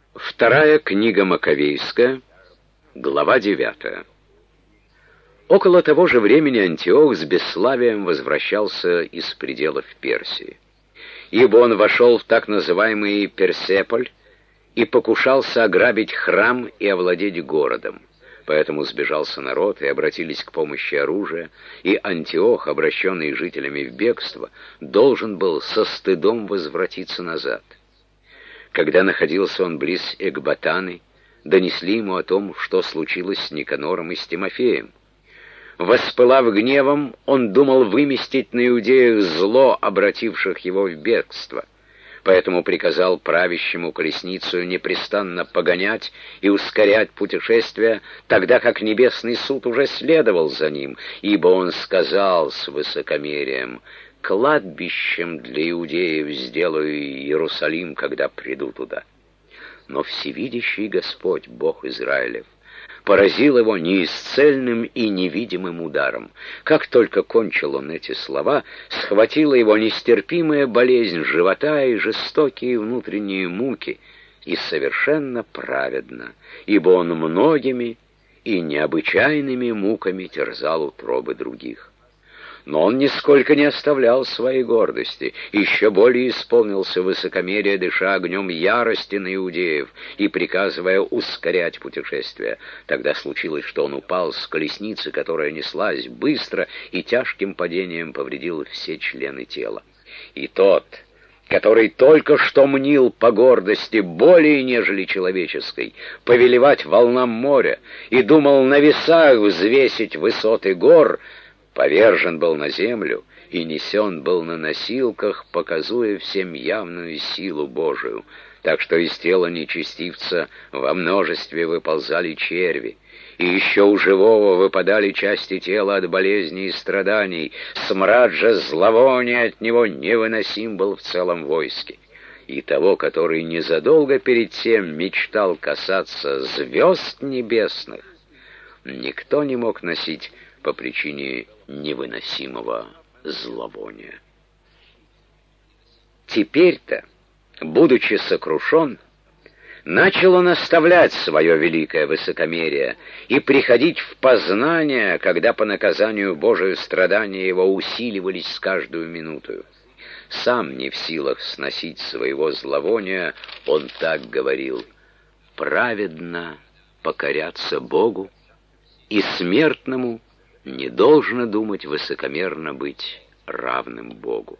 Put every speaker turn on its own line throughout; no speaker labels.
Вторая книга Маковейская, глава 9. Около того же времени Антиох с бесславием возвращался из пределов Персии, ибо он вошел в так называемый Персеполь и покушался ограбить храм и овладеть городом. Поэтому сбежался народ, и обратились к помощи оружия, и Антиох, обращенный жителями в бегство, должен был со стыдом возвратиться назад. Когда находился он близ Экбатаны, донесли ему о том, что случилось с Никанором и с Тимофеем. Воспылав гневом, он думал выместить на иудеях зло, обративших его в бегство. Поэтому приказал правящему колесницу непрестанно погонять и ускорять путешествие, тогда как небесный суд уже следовал за ним, ибо он сказал с высокомерием: «Кладбищем для иудеев сделаю Иерусалим, когда приду туда». Но всевидящий Господь, Бог Израилев, поразил его неисцельным и невидимым ударом. Как только кончил он эти слова, схватила его нестерпимая болезнь живота и жестокие внутренние муки, и совершенно праведно, ибо он многими и необычайными муками терзал утробы других. Но он нисколько не оставлял своей гордости, еще более исполнился высокомерия, дыша огнем ярости на иудеев и приказывая ускорять путешествие. Тогда случилось, что он упал с колесницы, которая неслась быстро, и тяжким падением повредил все члены тела. И тот, который только что мнил по гордости более нежели человеческой повелевать волнам моря и думал на весах взвесить высоты гор, повержен был на землю и несен был на носилках, показуя всем явную силу Божию, так что из тела нечестивца во множестве выползали черви, и еще у живого выпадали части тела от болезней и страданий, смрад же зловония от него невыносим был в целом войске. И того, который незадолго перед тем мечтал касаться звезд небесных, никто не мог носить по причине невыносимого зловония. Теперь-то, будучи сокрушен, начал он оставлять свое великое высокомерие и приходить в познание, когда по наказанию Божию страдания его усиливались с каждую минутою. Сам не в силах сносить своего зловония, он так говорил: «Праведно покоряться Богу, и смертному не должно думать высокомерно быть равным Богу».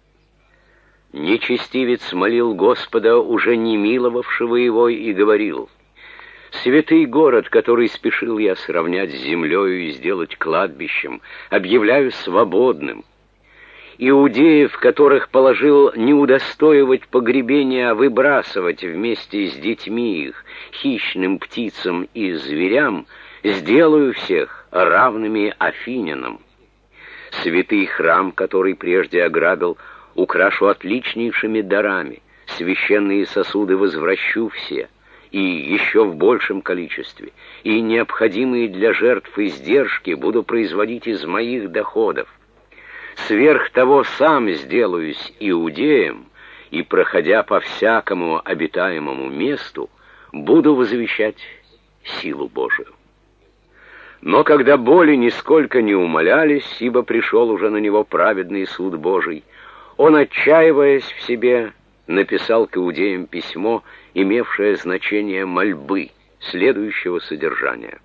Нечестивец молил Господа, уже не миловавшего его, и говорил: «Святый город, который спешил я сравнять с землею и сделать кладбищем, объявляю свободным. Иудеев, которых положил не удостоивать погребения, а выбрасывать вместе с детьми их, хищным птицам и зверям, сделаю всех равными афинянам. Святый храм, который прежде ограбил, украшу отличнейшими дарами, священные сосуды возвращу все, и еще в большем количестве, и необходимые для жертв издержки буду производить из моих доходов. Сверх того сам сделаюсь иудеем, и, проходя по всякому обитаемому месту, буду возвещать силу Божию». Но когда боли нисколько не умалялись, ибо пришел уже на него праведный суд Божий, он, отчаиваясь в себе, написал к иудеям письмо, имевшее значение мольбы, следующего содержания: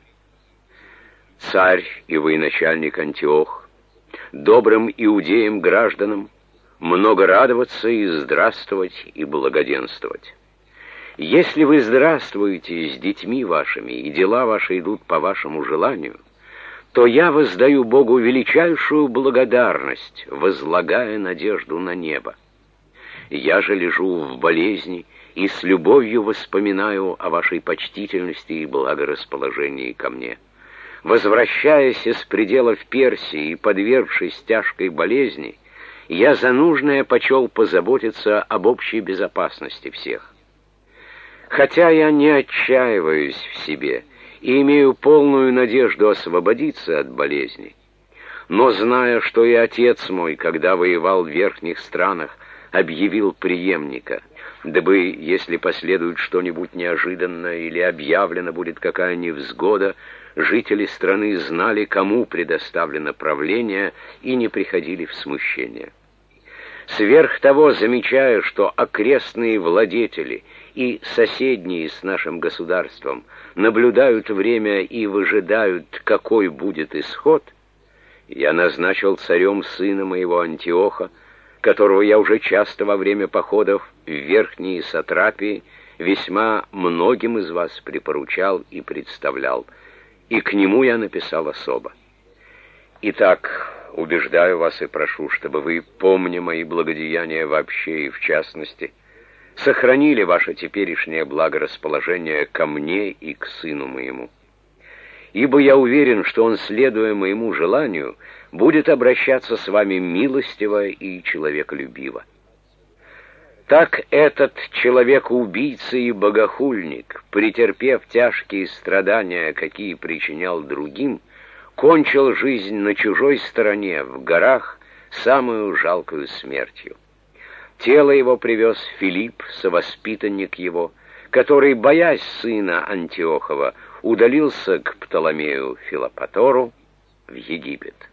«Царь и военачальник Антиох, добрым иудеям-гражданам много радоваться и здравствовать и благоденствовать. Если вы здравствуете с детьми вашими, и дела ваши идут по вашему желанию, то я воздаю Богу величайшую благодарность, возлагая надежду на небо. Я же лежу в болезни и с любовью воспоминаю о вашей почтительности и благорасположении ко мне. Возвращаясь из пределов Персии и подвергшись тяжкой болезни, я за нужное почел позаботиться об общей безопасности всех. Хотя я не отчаиваюсь в себе и имею полную надежду освободиться от болезни, но зная, что и отец мой, когда воевал в верхних странах, объявил преемника, дабы, если последует что-нибудь неожиданное или объявлена будет какая невзгода, жители страны знали, кому предоставлено правление, и не приходили в смущение. Сверх того, замечая, что окрестные владетели и соседние с нашим государством наблюдают время и выжидают, какой будет исход, я назначил царем сына моего Антиоха, которого я уже часто во время походов в верхние сатрапии весьма многим из вас припоручал и представлял, и к нему я написал особо. Итак, убеждаю вас и прошу, чтобы вы, помня мои благодеяния вообще и в частности, сохранили ваше теперешнее благорасположение ко мне и к сыну моему. Ибо я уверен, что он, следуя моему желанию, будет обращаться с вами милостиво и человеколюбиво. Так этот человек-убийца и богохульник, претерпев тяжкие страдания, какие причинял другим, кончил жизнь на чужой стороне, в горах, самую жалкую смертью. Тело его привез Филипп, совоспитанник его, который, боясь сына Антиохова, удалился к Птоломею Филопатору в Египет.